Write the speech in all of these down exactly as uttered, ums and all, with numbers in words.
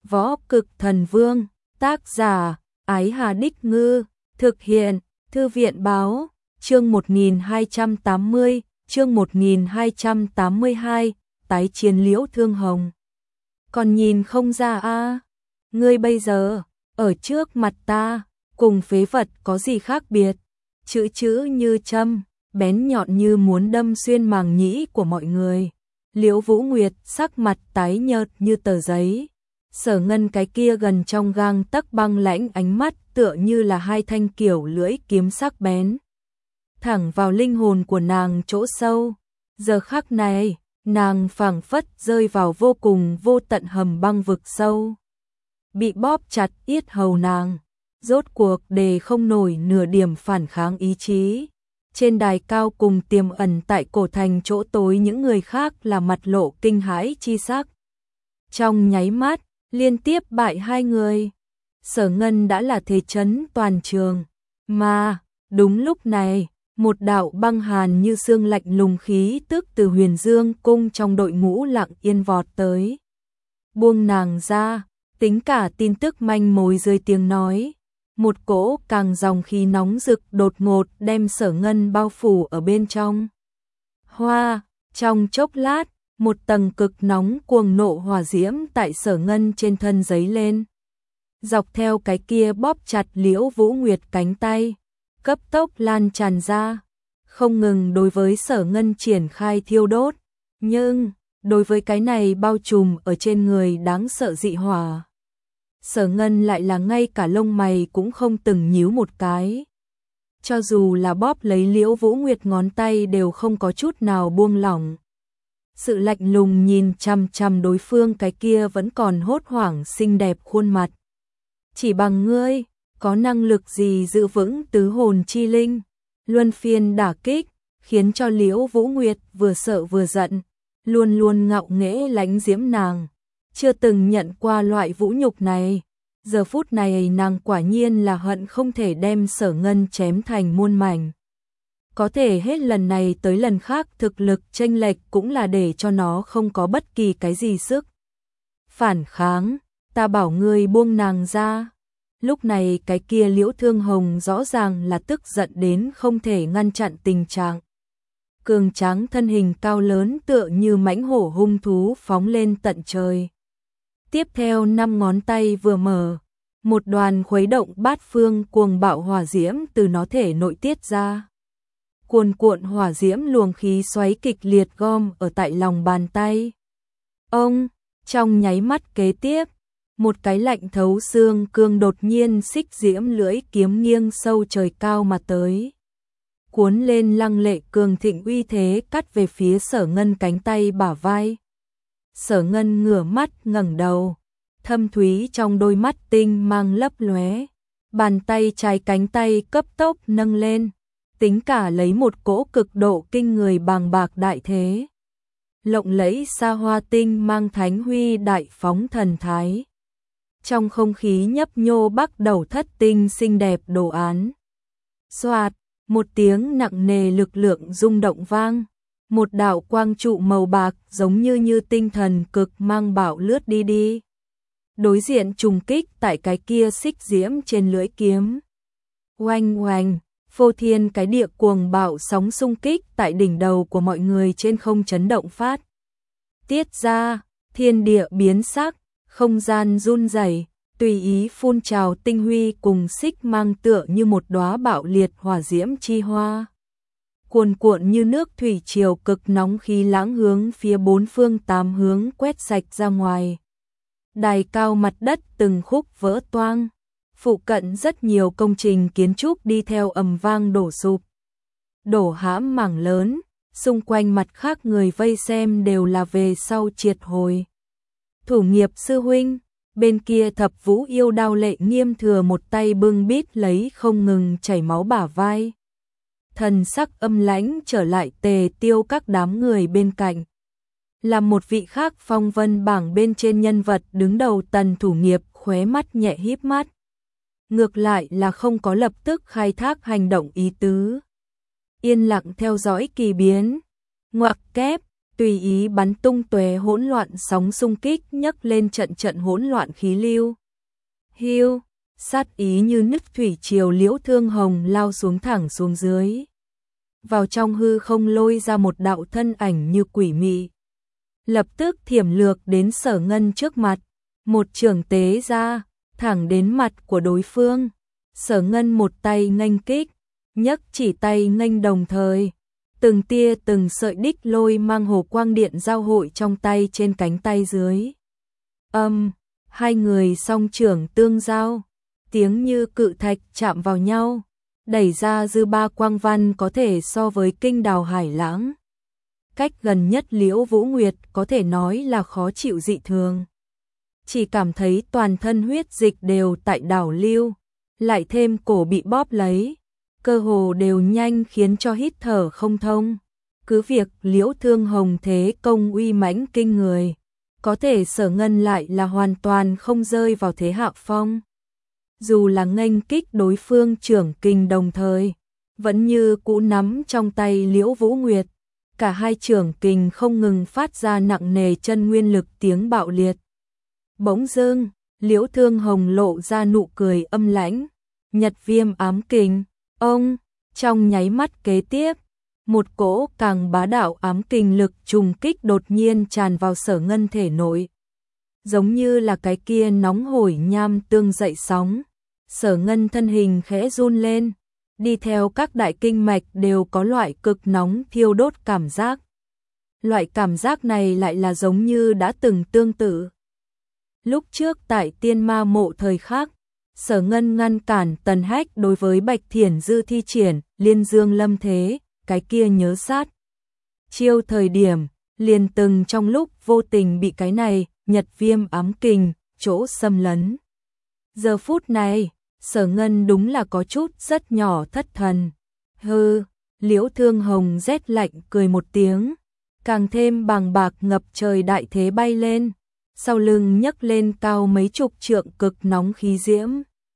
Võ Cực Thần Vương, tác giả, Ái Hà Đích Ngư, thực hiện, Thư viện Báo, chương một nghìn hai trăm tám mươi, chương một nghìn hai trăm tám mươi hai, tái chiến Liễu Thương Hồng. Còn nhìn không ra a à? Ngươi bây giờ, ở trước mặt ta, cùng phế vật có gì khác biệt, chữ chữ như châm, bén nhọn như muốn đâm xuyên màng nhĩ của mọi người. Liễu Vũ Nguyệt sắc mặt tái nhợt như tờ giấy. Sở Ngân cái kia gần trong gang tấc băng lãnh ánh mắt tựa như là hai thanh kiểu lưỡi kiếm sắc bén. Thẳng vào linh hồn của nàng chỗ sâu. Giờ khắc này, nàng phảng phất rơi vào vô cùng vô tận hầm băng vực sâu. Bị bóp chặt yết hầu nàng, rốt cuộc đề không nổi nửa điểm phản kháng ý chí. Trên đài cao cùng tiềm ẩn tại cổ thành chỗ tối những người khác là mặt lộ kinh hãi chi sắc. Trong nháy mắt, liên tiếp bại hai người. Sở Ngân đã là thế chấn toàn trường. Mà, đúng lúc này, một đạo băng hàn như xương lạnh lùng khí tức từ Huyền Dương cung trong đội ngũ lặng yên vọt tới. Buông nàng ra, tính cả tin tức manh mối dưới tiếng nói. Một cỗ càng dòng khí nóng rực đột ngột đem Sở Ngân bao phủ ở bên trong. Hoa, trong chốc lát, một tầng cực nóng cuồng nộ hỏa diễm tại Sở Ngân trên thân giấy lên. Dọc theo cái kia bóp chặt Liễu Vũ Nguyệt cánh tay, cấp tốc lan tràn ra, không ngừng đối với Sở Ngân triển khai thiêu đốt. Nhưng, đối với cái này bao trùm ở trên người đáng sợ dị hỏa, Sở Ngân lại là ngay cả lông mày cũng không từng nhíu một cái. Cho dù là bóp lấy Liễu Vũ Nguyệt ngón tay đều không có chút nào buông lỏng. Sự lạnh lùng nhìn chằm chằm đối phương cái kia vẫn còn hốt hoảng xinh đẹp khuôn mặt. Chỉ bằng ngươi, có năng lực gì giữ vững tứ hồn chi linh? Luân phiên đả kích, khiến cho Liễu Vũ Nguyệt vừa sợ vừa giận, luôn luôn ngạo nghễ lãnh diễm nàng. Chưa từng nhận qua loại vũ nhục này. Giờ phút này nàng quả nhiên là hận không thể đem Sở Ngân chém thành muôn mảnh. Có thể hết lần này tới lần khác thực lực chênh lệch cũng là để cho nó không có bất kỳ cái gì sức phản kháng. Ta bảo ngươi buông nàng ra. Lúc này cái kia Liễu Thương Hồng rõ ràng là tức giận đến không thể ngăn chặn tình trạng. Cường tráng thân hình cao lớn tựa như mãnh hổ hung thú phóng lên tận trời. Tiếp theo năm ngón tay vừa mở, một đoàn khuấy động bát phương cuồng bạo hỏa diễm từ nó thể nội tiết ra. Cuồn cuộn hỏa diễm luồng khí xoáy kịch liệt gom ở tại lòng bàn tay. Ông, trong nháy mắt kế tiếp, một cái lạnh thấu xương cương đột nhiên xích diễm lưỡi kiếm nghiêng sâu trời cao mà tới. Cuốn lên lăng lệ cường thịnh uy thế cắt về phía Sở Ngân cánh tay bả vai. Sở Ngân ngửa mắt ngẩng đầu, thâm thúy trong đôi mắt tinh mang lấp lóe, bàn tay trái cánh tay cấp tốc nâng lên, tính cả lấy một cỗ cực độ kinh người bàng bạc đại thế. Lộng lẫy xa hoa tinh mang thánh huy đại phóng thần thái. Trong không khí nhấp nhô bắt đầu thất tinh xinh đẹp đồ án. Xoạt, một tiếng nặng nề lực lượng rung động vang. Một đạo quang trụ màu bạc giống như như tinh thần cực mang bạo lướt đi đi. Đối diện trùng kích tại cái kia xích diễm trên lưỡi kiếm. Oanh oanh, phô thiên cái địa cuồng bạo sóng xung kích tại đỉnh đầu của mọi người trên không chấn động phát. Tiết ra, thiên địa biến sắc, không gian run rẩy, tùy ý phun trào tinh huy cùng xích mang tựa như một đóa bạo liệt hỏa diễm chi hoa. Cuồn cuộn như nước thủy triều cực nóng khí lãng hướng phía bốn phương tám hướng quét sạch ra ngoài. Đài cao mặt đất từng khúc vỡ toang. Phụ cận rất nhiều công trình kiến trúc đi theo ầm vang đổ sụp. Đổ hãm mảng lớn, xung quanh mặt khác người vây xem đều là về sau triệt hồi. Thủ nghiệp sư huynh, bên kia Thập Vũ Yêu Đao Lệ Nghiêm Thừa một tay bưng bít lấy không ngừng chảy máu bả vai. Thần sắc âm lãnh trở lại Tề Tiêu các đám người bên cạnh. Là một vị khác phong vân bảng bên trên nhân vật đứng đầu Tần Thủ Nghiệp khóe mắt nhẹ híp mắt. Ngược lại là không có lập tức khai thác hành động ý tứ. Yên lặng theo dõi kỳ biến. Ngoặc kép, tùy ý bắn tung tóe hỗn loạn sóng xung kích, nhấc lên trận trận hỗn loạn khí lưu. Hiu, sát ý như nứt thủy triều, Liễu Thương Hồng lao xuống thẳng xuống dưới. Vào trong hư không lôi ra một đạo thân ảnh như quỷ mị. Lập tức thiểm lược đến Sở Ngân trước mặt, một chưởng tế ra, thẳng đến mặt của đối phương. Sở Ngân một tay nghênh kích, nhấc chỉ tay nghênh đồng thời. Từng tia từng sợi đích lôi mang hồ quang điện giao hội trong tay trên cánh tay dưới. Âm, hai người song chưởng tương giao, tiếng như cự thạch chạm vào nhau, đẩy ra dư ba quang văn có thể so với kinh đào hải lãng. Cách gần nhất Liễu Vũ Nguyệt có thể nói là khó chịu dị thường. Chỉ cảm thấy toàn thân huyết dịch đều tại đảo lưu, lại thêm cổ bị bóp lấy, cơ hồ đều nhanh khiến cho hít thở không thông. Cứ việc Liễu Thương Hồng thế công uy mãnh kinh người, có thể Sở Ngân lại là hoàn toàn không rơi vào thế hạ phong. Dù là nghênh kích đối phương trưởng kình đồng thời, vẫn như cũ nắm trong tay Liễu Vũ Nguyệt. Cả hai trưởng kình không ngừng phát ra nặng nề chân nguyên lực tiếng bạo liệt. Bỗng dưng, Liễu Thương Hồng lộ ra nụ cười âm lãnh. Nhật Viêm ám kình, ông, trong nháy mắt kế tiếp, một cỗ càng bá đạo ám kình lực trùng kích đột nhiên tràn vào Sở Ngân thể nội. Giống như là cái kia nóng hổi nham tương dậy sóng, Sở Ngân thân hình khẽ run lên, đi theo các đại kinh mạch đều có loại cực nóng thiêu đốt cảm giác. Loại cảm giác này lại là giống như đã từng tương tự. Lúc trước tại Tiên Ma Mộ thời khắc, Sở Ngân ngăn cản Tần Hách đối với Bạch Thiển Dư thi triển Liên Dương Lâm Thế, cái kia nhớ sát. Chiêu thời điểm, liền từng trong lúc vô tình bị cái này, Nhật Viêm ám kình, chỗ xâm lấn. Giờ phút này, Sở Ngân đúng là có chút rất nhỏ thất thần. Hừ, Liễu Thương Hồng rét lạnh cười một tiếng, càng thêm bàng bạc ngập trời đại thế bay lên, sau lưng nhấc lên cao mấy chục trượng cực nóng khí diễm.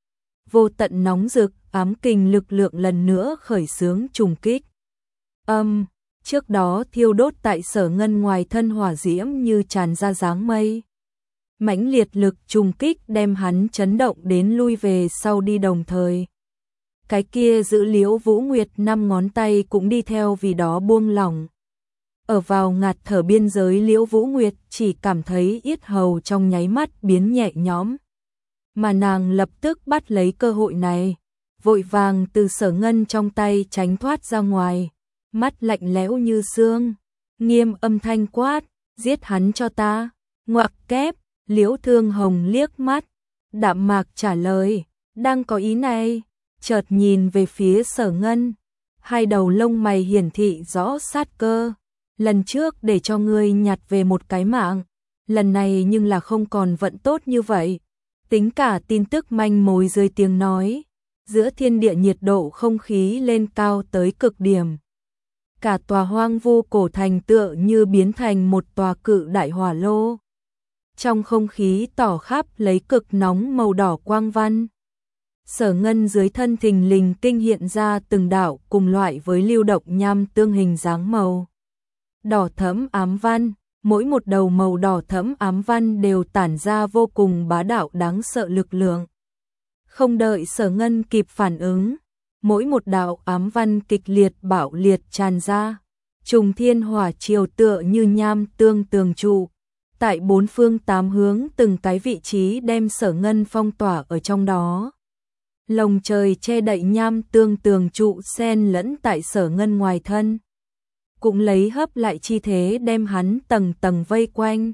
Vô tận nóng rực, ám kình lực lượng lần nữa khởi xướng trùng kích. Âm, trước đó thiêu đốt tại Sở Ngân ngoài thân hỏa diễm như tràn ra dáng mây. Mãnh liệt lực trùng kích đem hắn chấn động đến lui về sau đi đồng thời. Cái kia giữ Liễu Vũ Nguyệt năm ngón tay cũng đi theo vì đó buông lỏng. Ở vào ngạt thở biên giới, Liễu Vũ Nguyệt chỉ cảm thấy yết hầu trong nháy mắt biến nhẹ nhõm. Mà nàng lập tức bắt lấy cơ hội này, vội vàng từ Sở Ngân trong tay tránh thoát ra ngoài, mắt lạnh lẽo như xương, nghiêm âm thanh quát, giết hắn cho ta. Ngoặc kép, Liễu Thương Hồng liếc mắt, đạm mạc trả lời, đang có ý này, chợt nhìn về phía Sở Ngân, hai đầu lông mày hiển thị rõ sát cơ. Lần trước để cho ngươi nhặt về một cái mạng, lần này nhưng là không còn vận tốt như vậy. Tính cả tin tức manh mối dưới tiếng nói, giữa thiên địa nhiệt độ không khí lên cao tới cực điểm. Cả tòa hoang vu cổ thành tựa như biến thành một tòa cự đại hỏa lô. Trong không khí tỏ khắp lấy cực nóng màu đỏ quang văn. Sở Ngân dưới thân thình lình kinh hiện ra từng đạo cùng loại với lưu động nham tương hình dáng màu đỏ thẫm ám văn, mỗi một đầu màu đỏ thẫm ám văn đều tản ra vô cùng bá đạo đáng sợ lực lượng. Không đợi Sở Ngân kịp phản ứng, mỗi một đạo ám văn kịch liệt bạo liệt tràn ra, trùng thiên hỏa triều tựa như nham tương tường trụ, tại bốn phương tám hướng từng cái vị trí đem Sở Ngân phong tỏa ở trong đó. Lồng trời che đậy nham tương tường trụ xen lẫn tại Sở Ngân ngoài thân, cũng lấy hấp lại chi thế đem hắn tầng tầng vây quanh.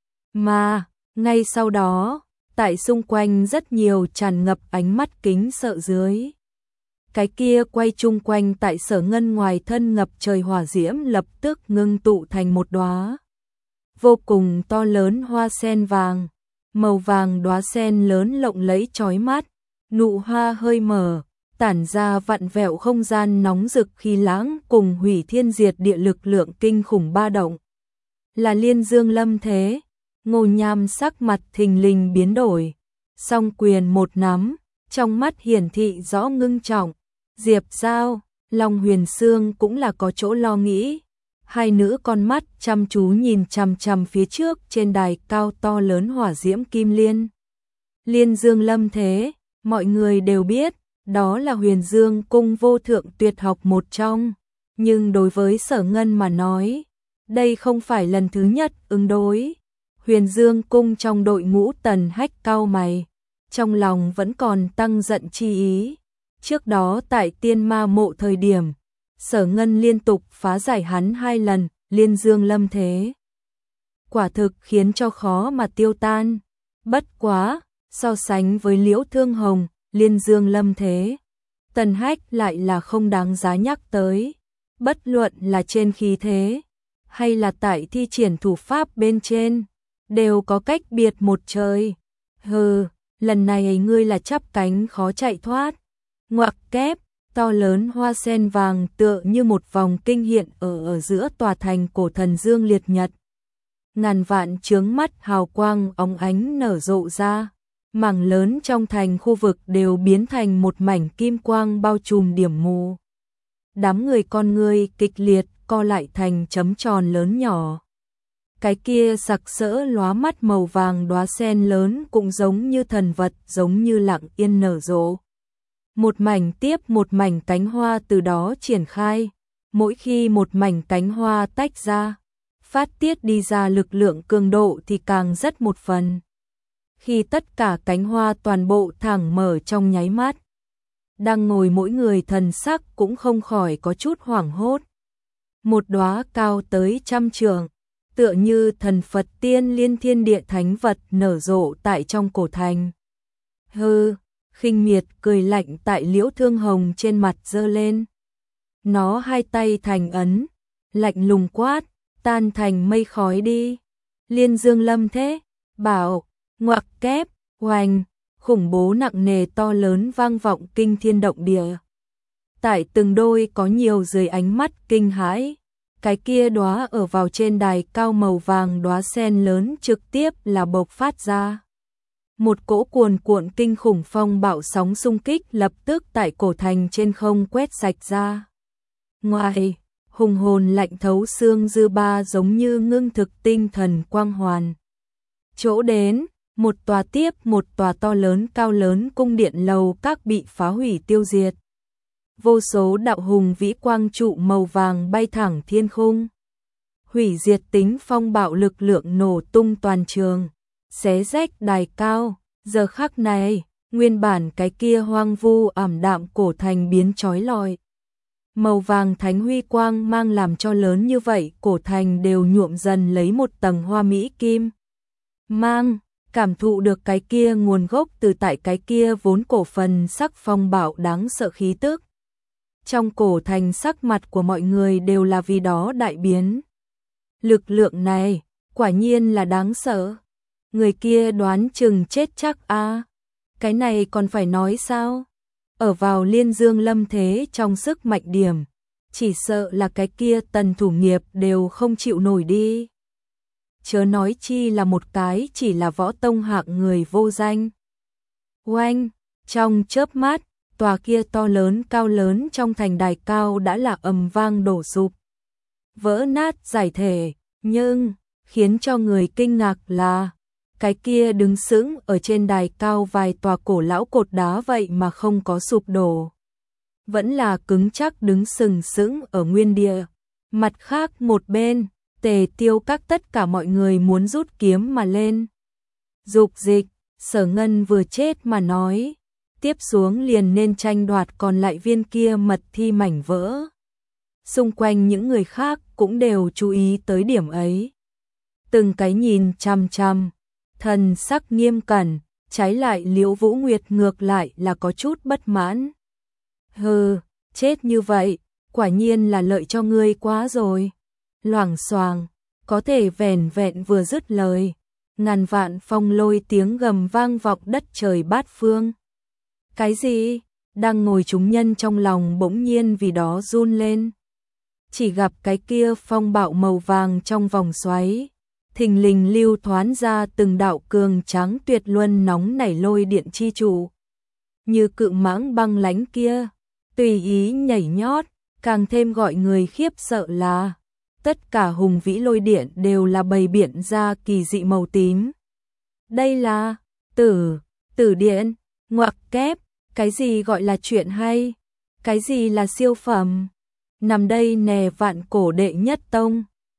Mà, ngay sau đó, tại xung quanh rất nhiều tràn ngập ánh mắt kính sợ dưới. Cái kia quay chung quanh tại Sở Ngân ngoài thân ngập trời hỏa diễm lập tức ngưng tụ thành một đóa vô cùng to lớn hoa sen vàng, màu vàng đóa sen lớn lộng lẫy chói mắt, nụ hoa hơi mở, tản ra vặn vẹo không gian nóng rực khí lãng cùng hủy thiên diệt địa lực lượng kinh khủng ba động. Là Liên Dương Lâm Thế. Ngô Nham sắc mặt thình lình biến đổi, song quyền một nắm, trong mắt hiển thị rõ ngưng trọng. Diệp Giao, Long Huyền Sương cũng là có chỗ lo nghĩ. Hai nữ con mắt chăm chú nhìn chằm chằm phía trước trên đài cao to lớn hỏa diễm kim liên. Liên Dương Lâm Thế, mọi người đều biết, đó là Huyền Dương Cung vô thượng tuyệt học một trong. Nhưng đối với Sở Ngân mà nói, đây không phải lần thứ nhất ứng đối. Huyền Dương Cung trong đội ngũ Tần Hách cau mày, trong lòng vẫn còn tăng giận chi ý. Trước đó tại Tiên Ma Mộ thời điểm, Sở Ngân liên tục phá giải hắn hai lần, Liên Dương Lâm Thế. Quả thực khiến cho khó mà tiêu tan. Bất quá, so sánh với Liễu Thương Hồng, Liên Dương Lâm Thế, Tần Hách lại là không đáng giá nhắc tới. Bất luận là trên khí thế, hay là tại thi triển thủ pháp bên trên, đều có cách biệt một trời. Hừ, lần này ngươi là chắp cánh khó chạy thoát. Ngoặc kép, to lớn hoa sen vàng tựa như một vòng kinh hiện ở ở giữa tòa thành cổ thần Dương Liệt Nhật. Ngàn vạn chướng mắt hào quang óng ánh nở rộ ra, mảng lớn trong thành khu vực đều biến thành một mảnh kim quang bao trùm điểm mù. Đám người con người kịch liệt co lại thành chấm tròn lớn nhỏ. Cái kia sặc sỡ lóa mắt màu vàng đóa sen lớn cũng giống như thần vật, giống như lặng yên nở rộ. Một mảnh tiếp một mảnh cánh hoa từ đó triển khai, mỗi khi một mảnh cánh hoa tách ra, phát tiết đi ra lực lượng cường độ thì càng rất một phần. Khi tất cả cánh hoa toàn bộ thẳng mở trong nháy mắt, đang ngồi mỗi người thần sắc cũng không khỏi có chút hoảng hốt. Một đóa cao tới trăm trượng, tựa như thần Phật tiên liên thiên địa thánh vật nở rộ tại trong cổ thành. Hừ, khinh miệt cười lạnh tại Liễu Thương Hồng trên mặt giơ lên. Nó hai tay thành ấn, lạnh lùng quát, tan thành mây khói đi. Liên Dương Lâm Thế, bảo, ngoặc kép, oanh, khủng bố nặng nề to lớn vang vọng kinh thiên động địa. Tại từng đôi có nhiều dưới ánh mắt kinh hãi, cái kia đóa ở vào trên đài cao màu vàng đóa sen lớn trực tiếp là bộc phát ra. Một cỗ cuồn cuộn kinh khủng phong bạo sóng xung kích lập tức tại cổ thành trên không quét sạch ra. Ngoài, hùng hồn lạnh thấu xương dư ba giống như ngưng thực tinh thần quang hoàn. Chỗ đến, một tòa tiếp một tòa to lớn cao lớn cung điện lầu các bị phá hủy tiêu diệt. Vô số đạo hùng vĩ quang trụ màu vàng bay thẳng thiên khung. Hủy diệt tính phong bạo lực lượng nổ tung toàn trường, xé rách đài cao. Giờ khắc này, nguyên bản cái kia hoang vu ảm đạm cổ thành biến chói lọi. Màu vàng thánh huy quang mang làm cho lớn như vậy cổ thành đều nhuộm dần lấy một tầng hoa mỹ kim. Mang, cảm thụ được cái kia nguồn gốc từ tại cái kia vốn cổ phần sắc phong bạo đáng sợ khí tức. Trong cổ thành sắc mặt của mọi người đều là vì đó đại biến. Lực lượng này, quả nhiên là đáng sợ. Người kia đoán chừng chết chắc a. À. Cái này còn phải nói sao? Ở vào Liên Dương Lâm Thế trong sức mạnh điểm, chỉ sợ là cái kia Tần thủ nghiệp đều không chịu nổi đi. Chớ nói chi là một cái chỉ là võ tông hạng người vô danh. Oanh, trong chớp mắt, tòa kia to lớn cao lớn trong thành đài cao đã là ầm vang đổ sụp. Vỡ nát giải thể, nhưng khiến cho người kinh ngạc là cái kia đứng sững ở trên đài cao vài tòa cổ lão cột đá vậy mà không có sụp đổ. Vẫn là cứng chắc đứng sừng sững ở nguyên địa. Mặt khác một bên, Tề Tiêu các tất cả mọi người muốn rút kiếm mà lên. Dục dịch, Sở Ngân vừa chết mà nói. Tiếp xuống liền nên tranh đoạt còn lại viên kia mật thi mảnh vỡ. Xung quanh những người khác cũng đều chú ý tới điểm ấy. Từng cái nhìn chăm chăm. Thần sắc nghiêm cẩn, trái lại Liễu Vũ Nguyệt ngược lại là có chút bất mãn. Hừ, chết như vậy, quả nhiên là lợi cho ngươi quá rồi. Loảng xoàng, có thể vẻn vẹn vừa dứt lời, ngàn vạn phong lôi tiếng gầm vang vọng đất trời bát phương. Cái gì? Đang ngồi chúng nhân trong lòng bỗng nhiên vì đó run lên. Chỉ gặp cái kia phong bạo màu vàng trong vòng xoáy. Thình lình lưu thoán ra từng đạo cường tráng tuyệt luân nóng nảy lôi điện chi trụ. Như cự mãng băng lãnh kia, tùy ý nhảy nhót, càng thêm gọi người khiếp sợ là tất cả hùng vĩ lôi điện đều là bày biện ra kỳ dị màu tím. Đây là tử, tử điện, ngoặc kép, cái gì gọi là chuyện hay, cái gì là siêu phẩm. Nằm đây nè vạn cổ đệ nhất tông,